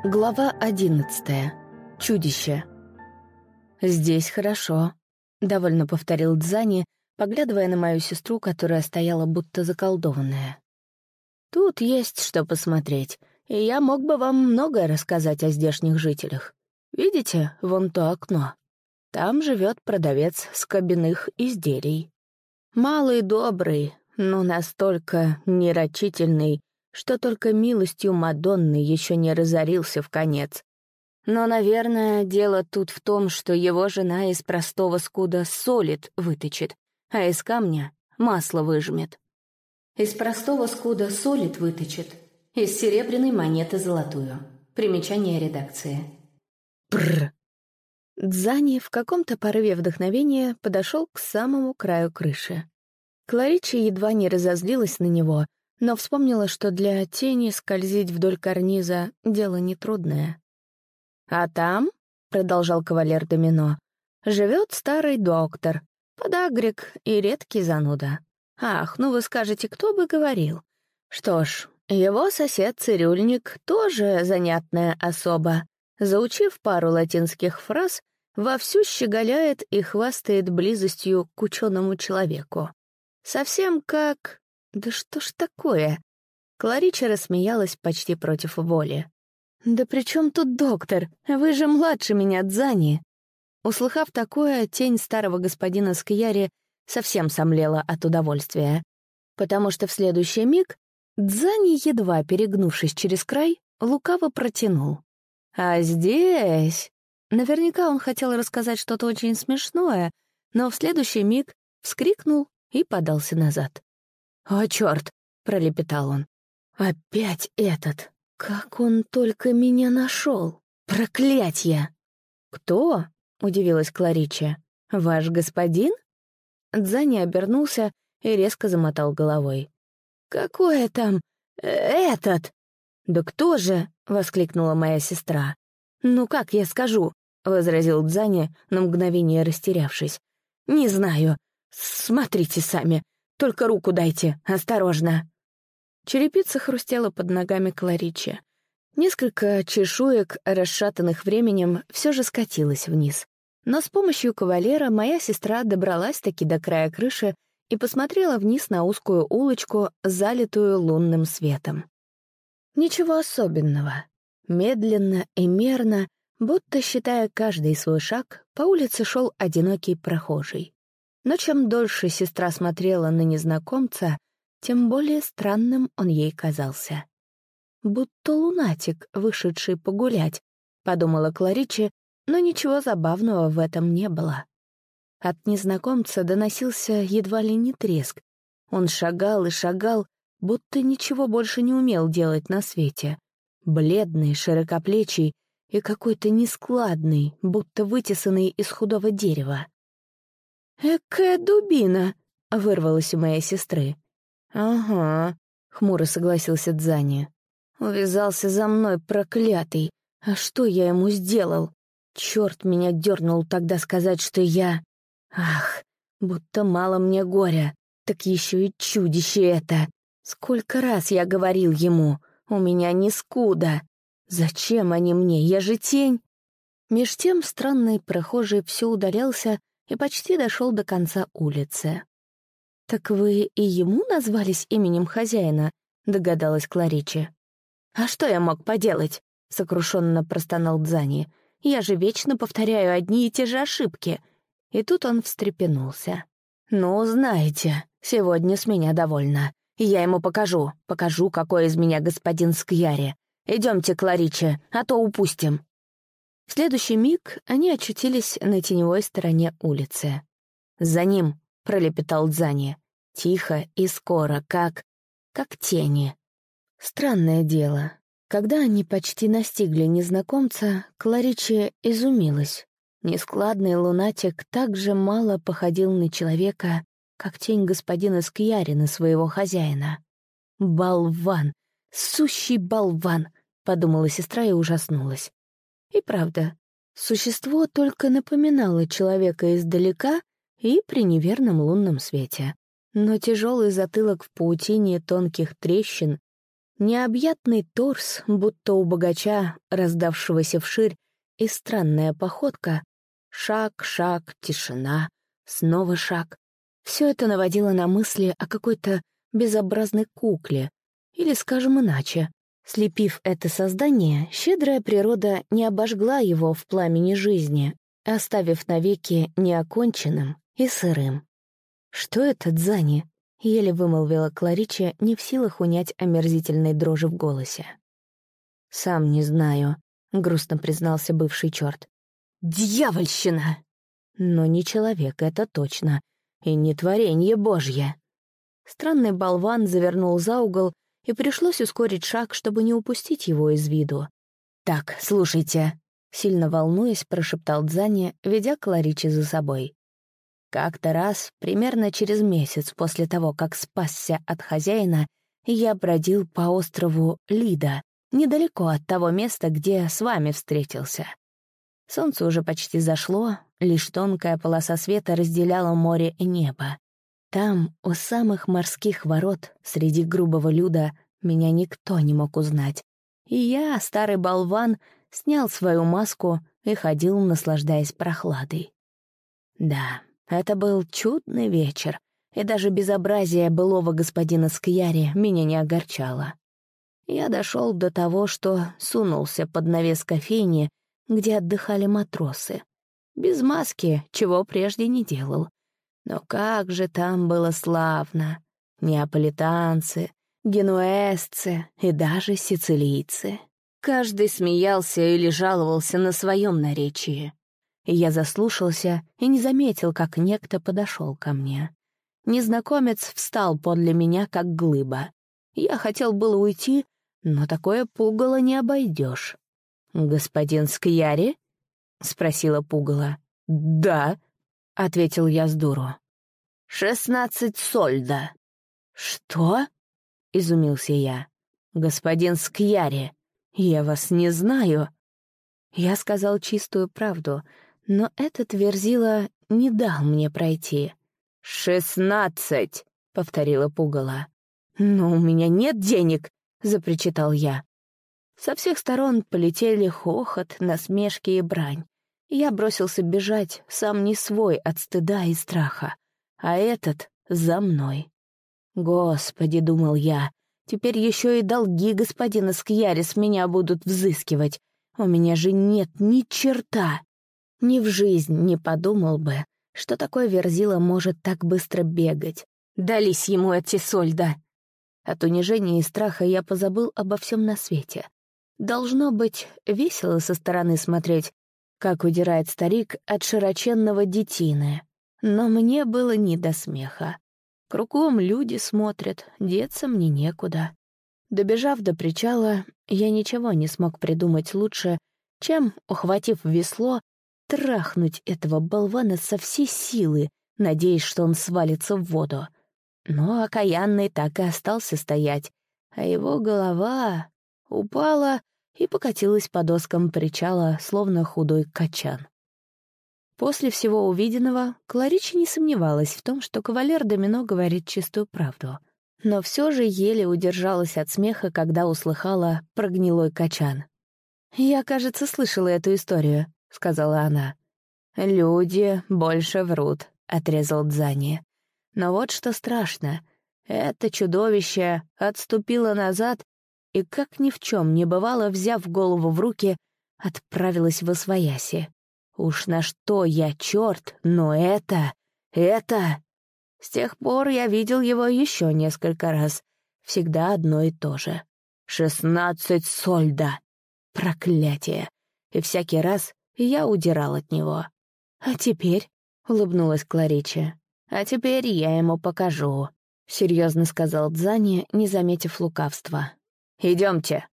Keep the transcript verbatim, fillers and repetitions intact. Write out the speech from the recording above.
Глава одиннадцатая. Чудище. «Здесь хорошо», — довольно повторил Дзани, поглядывая на мою сестру, которая стояла будто заколдованная. «Тут есть что посмотреть, и я мог бы вам многое рассказать о здешних жителях. Видите, вон то окно? Там живет продавец скобяных изделий. Малый добрый, но настолько нерочительный, что только милостью Мадонны еще не разорился в конец. Но, наверное, дело тут в том, что его жена из простого скуда солид выточит, а из камня масло выжмет. Из простого скуда солид выточит, из серебряной монеты золотую. Примечание редакции. Прррр. Дзани в каком-то порыве вдохновения подошел к самому краю крыши. Кларича едва не разозлилась на него, но вспомнила, что для тени скользить вдоль карниза — дело нетрудное. «А там, — продолжал кавалер Домино, — живет старый доктор, подагрик и редкий зануда. Ах, ну вы скажете, кто бы говорил? Что ж, его сосед-цирюльник тоже занятная особа. Заучив пару латинских фраз, вовсю щеголяет и хвастает близостью к ученому человеку. Совсем как... Да что ж такое?» Кларича рассмеялась почти против воли. «Да при чем тут доктор? Вы же младше меня, Дзани!» Услыхав такое, тень старого господина Скьяри совсем сомлела от удовольствия, потому что в следующий миг Дзани, едва перегнувшись через край, лукаво протянул. «А здесь...» Наверняка он хотел рассказать что-то очень смешное, но в следующий миг вскрикнул и подался назад. «О, черт!» — пролепетал он. «Опять этот! Как он только меня нашел! Проклятье!» «Кто?» — удивилась Кларича. «Ваш господин?» Дзани обернулся и резко замотал головой. «Какое там... этот?» «Да кто же?» — воскликнула моя сестра. «Ну как я скажу?» — возразил Дзани, на мгновение растерявшись. «Не знаю. Смотрите сами. Только руку дайте, осторожно!» Черепица хрустела под ногами Кларичи. Несколько чешуек, расшатанных временем, все же скатилось вниз. Но с помощью кавалера моя сестра добралась-таки до края крыши и посмотрела вниз на узкую улочку, залитую лунным светом. Ничего особенного. Медленно и мерно, будто считая каждый свой шаг, по улице шел одинокий прохожий. Но чем дольше сестра смотрела на незнакомца, тем более странным он ей казался. «Будто лунатик, вышедший погулять», — подумала Кларича, но ничего забавного в этом не было. От незнакомца доносился едва ли не треск. Он шагал и шагал, будто ничего больше не умел делать на свете. Бледный, широкоплечий и какой-то нескладный, будто вытесанный из худого дерева. «Экая дубина!» — вырвалась у моей сестры. «Ага», — хмуро согласился Дзани. «Увязался за мной, проклятый. А что я ему сделал? Черт меня дернул тогда сказать, что я... Ах, будто мало мне горя, так еще и чудище это. Сколько раз я говорил ему, у меня не скуда. Зачем они мне, я же тень?» Меж тем странный прохожий все удалялся и почти дошел до конца улицы. «Так вы и ему назвались именем хозяина?» — догадалась Кларича. «А что я мог поделать?» — сокрушенно простонал Дзани. «Я же вечно повторяю одни и те же ошибки». И тут он встрепенулся. «Ну, знаете, сегодня с меня довольно. Я ему покажу, покажу, какой из меня господин Скьяри. Идемте, Кларича, а то упустим». В следующий миг они очутились на теневой стороне улицы. «За ним!» — пролепетал Дзани. Тихо и скоро, как... как тени. Странное дело. Когда они почти настигли незнакомца, Кларича изумилась. Нескладный лунатик так же мало походил на человека, как тень господина Скьяри на своего хозяина. «Болван! Сущий болван!» — подумала сестра и ужаснулась. И правда, существо только напоминало человека издалека и при неверном лунном свете. Но тяжелый затылок в паутине тонких трещин, Необъятный торс, будто у богача, раздавшегося вширь, и странная походка. Шаг, шаг, тишина, снова шаг. Все это наводило на мысли о какой-то безобразной кукле. Или, скажем иначе, слепив это создание, щедрая природа не обожгла его в пламени жизни, оставив навеки неоконченным и сырым. «Что это, Дзани?» — еле вымолвила Кларича, не в силах унять омерзительной дрожи в голосе. «Сам не знаю», — грустно признался бывший черт. «Дьявольщина!» «Но не человек, это точно, и не творенье Божье». Странный болван завернул за угол, и пришлось ускорить шаг, чтобы не упустить его из виду. «Так, слушайте», — сильно волнуясь, прошептал Дзани, ведя Кларичи за собой. Как-то раз, примерно через месяц после того, как спасся от хозяина, я бродил по острову Лида, недалеко от того места, где с вами встретился. Солнце уже почти зашло, лишь тонкая полоса света разделяла море и небо. Там, у самых морских ворот, среди грубого люда, меня никто не мог узнать. И я, старый болван, снял свою маску и ходил, наслаждаясь прохладой. Да, это был чудный вечер, и даже безобразие былого господина Скьяри меня не огорчало. Я дошел до того, что сунулся под навес кофейни, где отдыхали матросы. Без маски, чего прежде не делал. Но как же там было славно! Неаполитанцы, генуэзцы и даже сицилийцы. Каждый смеялся или жаловался на своем наречии. И я заслушался и не заметил, как некто подошел ко мне. Незнакомец встал подле меня, как глыба. Я хотел было уйти, но такое пугало не обойдешь. «Господин Скьяри?» — спросила пугало. «Да», — ответил я с дуру. «Шестнадцать сольда». «Что?» — изумился я. «Господин Скьяри, я вас не знаю». Я сказал чистую правду, но этот верзила не дал мне пройти. «Шестнадцать!» — повторила пугало. «Но у меня нет денег!» — запричитал я. Со всех сторон полетели хохот, насмешки и брань. Я бросился бежать, сам не свой от стыда и страха, а этот за мной. «Господи», — думал я, — «теперь еще и долги господина Скьяри с меня будут взыскивать. У меня же нет ни черта». Ни в жизнь не подумал бы, что такой верзила может так быстро бегать. Дались ему эти сольда. От унижения и страха я позабыл обо всем на свете. Должно быть, весело со стороны смотреть, как удирает старик от широченного детины. Но мне было не до смеха. Кругом люди смотрят, деться мне некуда. Добежав до причала, я ничего не смог придумать лучше, чем, ухватив весло, трахнуть этого болвана со всей силы, надеясь, что он свалится в воду. Но окаянный так и остался стоять, а его голова упала и покатилась по доскам причала, словно худой качан. После всего увиденного Кларича не сомневалась в том, что кавалер Домино говорит чистую правду. Но все же еле удержалась от смеха, когда услыхала про гнилой качан. «Я, кажется, слышала эту историю», — сказала она. «Люди больше врут», — отрезал Дзани. «Но вот что страшно. Это чудовище отступило назад и, как ни в чем не бывало, взяв голову в руки, отправилось восвояси. Уж на что я черт, но это... это... С тех пор я видел его еще несколько раз. Всегда одно и то же. Шестнадцать сольда. Проклятие. И всякий раз я удирал от него. «А теперь?» — улыбнулась Кларича. «А теперь я ему покажу», — серьезно сказал Дзани, не заметив лукавства. «Идемте».